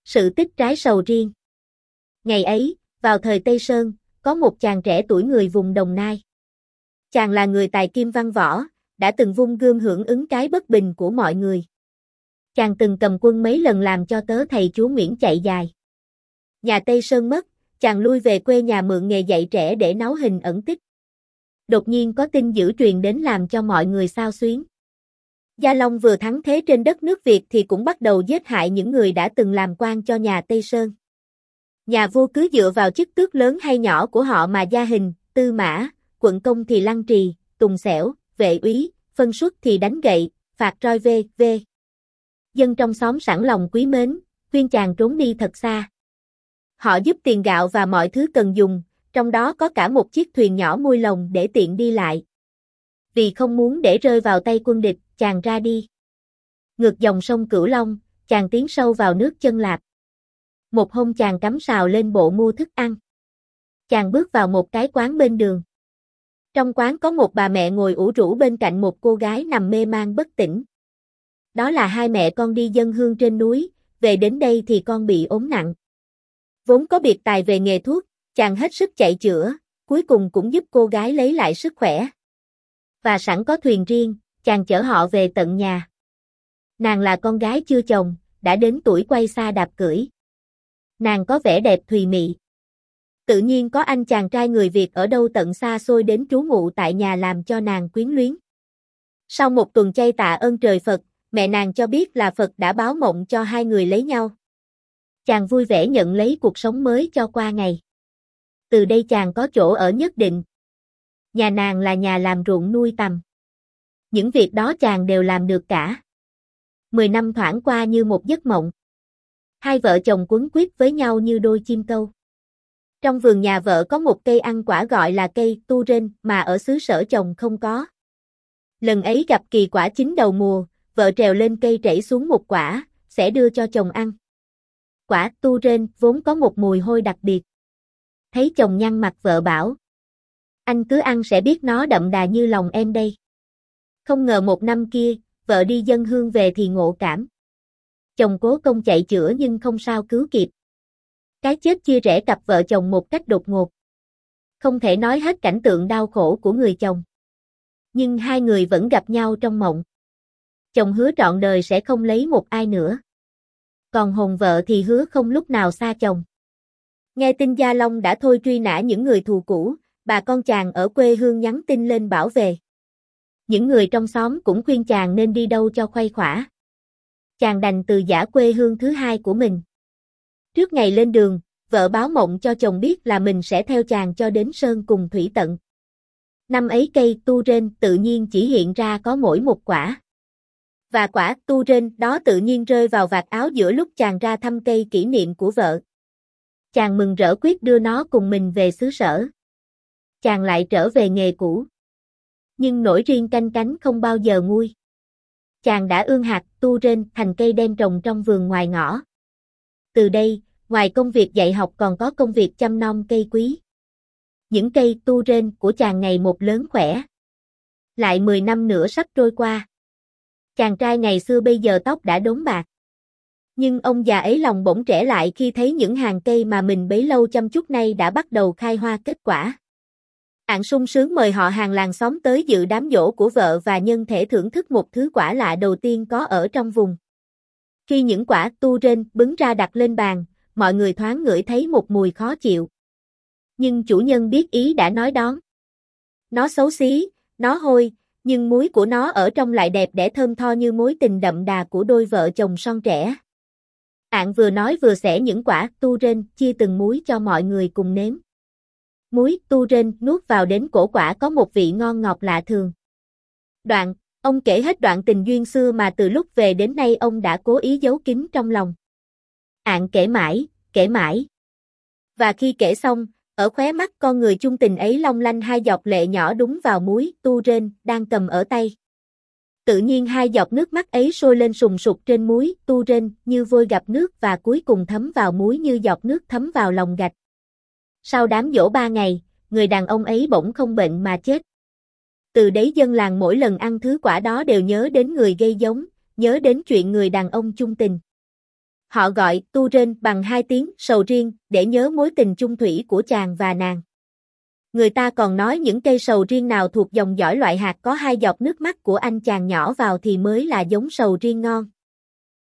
Sự tích trái sầu riêng. Ngày ấy, vào thời Tây Sơn, có một chàng trẻ tuổi người vùng Đồng Nai. Chàng là người tài kim văn võ, đã từng vung gươm hưởng ứng cái bất bình của mọi người. Chàng từng cầm quân mấy lần làm cho tớ thầy chúa Nguyễn chạy dài. Nhà Tây Sơn mất, chàng lui về quê nhà mượn nghề dạy trẻ để náu hình ẩn tích. Đột nhiên có tin dữ truyền đến làm cho mọi người xao xuyến. Gia Long vừa thắng thế trên đất nước Việt thì cũng bắt đầu giết hại những người đã từng làm quan cho nhà Tây Sơn. Nhà vua cứ dựa vào chức tước lớn hay nhỏ của họ mà gia hình, tư mã, quận công thì lăng trì, tùng xẻo, vệ úy, phân suất thì đánh gậy, phạt roi v.v. Dân trong xóm sẵn lòng quý mến, khuyên chàng trốn đi thật xa. Họ giúp tiền gạo và mọi thứ cần dùng, trong đó có cả một chiếc thuyền nhỏ mui lồng để tiện đi lại. Vì không muốn để rơi vào tay quân địch, chàng ra đi. Ngược dòng sông Cửu Long, chàng tiến sâu vào nước Chân Lạp. Một hôm chàng cắm sào lên bộ mua thức ăn. Chàng bước vào một cái quán bên đường. Trong quán có một bà mẹ ngồi ủ rũ bên cạnh một cô gái nằm mê man bất tỉnh. Đó là hai mẹ con đi dâng hương trên núi, về đến đây thì con bị ốm nặng. Vốn có biệt tài về nghề thuốc, chàng hết sức chạy chữa, cuối cùng cũng giúp cô gái lấy lại sức khỏe. Và sẵn có thuyền riêng, chàng chở họ về tận nhà. Nàng là con gái chưa chồng, đã đến tuổi quay xa đạp cưỡi. Nàng có vẻ đẹp thùy mị. Tự nhiên có anh chàng trai người Việt ở đâu tận xa xôi đến trú ngụ tại nhà làm cho nàng quyến luyến. Sau một tuần chay tạ ơn trời Phật, mẹ nàng cho biết là Phật đã báo mộng cho hai người lấy nhau. Chàng vui vẻ nhận lấy cuộc sống mới cho qua ngày. Từ đây chàng có chỗ ở nhất định. Nhà nàng là nhà làm ruộng nuôi tầm. Những việc đó chàng đều làm được cả. 10 năm thoảng qua như một giấc mộng. Hai vợ chồng quấn quýt với nhau như đôi chim câu. Trong vườn nhà vợ có một cây ăn quả gọi là cây tu rên mà ở xứ sở chồng không có. Lần ấy gặp kỳ quả chín đầu mùa, vợ trèo lên cây trảy xuống một quả, sẽ đưa cho chồng ăn. Quả tu rên vốn có một mùi hôi đặc biệt. Thấy chồng nhăn mặt vợ bảo: anh cứ ăn sẽ biết nó đậm đà như lòng em đây. Không ngờ một năm kia, vợ đi dâng hương về thì ngộ cảm. Chồng cố công chạy chữa nhưng không sao cứu kịp. Cái chết chia rẽ cặp vợ chồng một cách đột ngột. Không thể nói hết cảnh tượng đau khổ của người chồng. Nhưng hai người vẫn gặp nhau trong mộng. Chồng hứa trọn đời sẽ không lấy một ai nữa. Còn hồn vợ thì hứa không lúc nào xa chồng. Nghe tin Gia Long đã thôi truy nã những người thù cũ, bà con chàng ở quê hương nhắn tin lên bảo về. Những người trong xóm cũng khuyên chàng nên đi đâu cho khuây khỏa. Chàng đành từ giã quê hương thứ hai của mình. Trước ngày lên đường, vợ báo mộng cho chồng biết là mình sẽ theo chàng cho đến sơn cùng thủy tận. Năm ấy cây tu rên tự nhiên chỉ hiện ra có mỗi một quả. Và quả tu rên đó tự nhiên rơi vào vạt áo giữa lúc chàng ra thăm cây kỷ niệm của vợ. Chàng mừng rỡ quyết đưa nó cùng mình về xứ sở. Chàng lại trở về nghề cũ. Nhưng nổi riêng canh cánh không bao giờ nguôi. Chàng đã ươm hạt tu rên thành cây đem trồng trong vườn ngoài ngõ. Từ đây, ngoài công việc dạy học còn có công việc chăm nom cây quý. Những cây tu rên của chàng ngày một lớn khỏe. Lại 10 năm nữa sắp trôi qua. Chàng trai ngày xưa bây giờ tóc đã đốm bạc. Nhưng ông già ấy lòng bỗng trẻ lại khi thấy những hàng cây mà mình bấy lâu chăm chút nay đã bắt đầu khai hoa kết quả. Ạng sung sướng mời họ hàng làng xóm tới dự đám giỗ của vợ và nhân thể thưởng thức một thứ quả lạ đầu tiên có ở trong vùng. Khi những quả tu rên bứng ra đặt lên bàn, mọi người thoáng ngửi thấy một mùi khó chịu. Nhưng chủ nhân biết ý đã nói đón. Nó xấu xí, nó hôi, nhưng muối của nó ở trong lại đẹp đẽ thơm tho như mối tình đậm đà của đôi vợ chồng son trẻ. Ạng vừa nói vừa xẻ những quả tu rên chia từng muối cho mọi người cùng nếm. Muối tu rên nuốt vào đến cổ quả có một vị ngon ngọt lạ thường. Ông kể hết đoạn tình duyên xưa mà từ lúc về đến nay ông đã cố ý giấu kín trong lòng. Ạng kể mãi. Và khi kể xong, ở khóe mắt con người chung tình ấy long lanh hai giọt lệ nhỏ đúng vào muối tu rên đang cầm ở tay. Tự nhiên hai giọt nước mắt ấy sôi lên sùng sục trên muối tu rên như vôi gặp nước và cuối cùng thấm vào muối như giọt nước thấm vào lòng gạch. Sau đám giỗ 3 ngày, người đàn ông ấy bỗng không bệnh mà chết. Từ đấy dân làng mỗi lần ăn thứ quả đó đều nhớ đến người gây giống, nhớ đến chuyện người đàn ông chung tình. Họ gọi tu rên bằng 2 tiếng sầu riêng để nhớ mối tình chung thủy của chàng và nàng. Người ta còn nói những cây sầu riêng nào thuộc dòng dõi loại hạt có 2 giọt nước mắt của anh chàng nhỏ vào thì mới là giống sầu riêng ngon.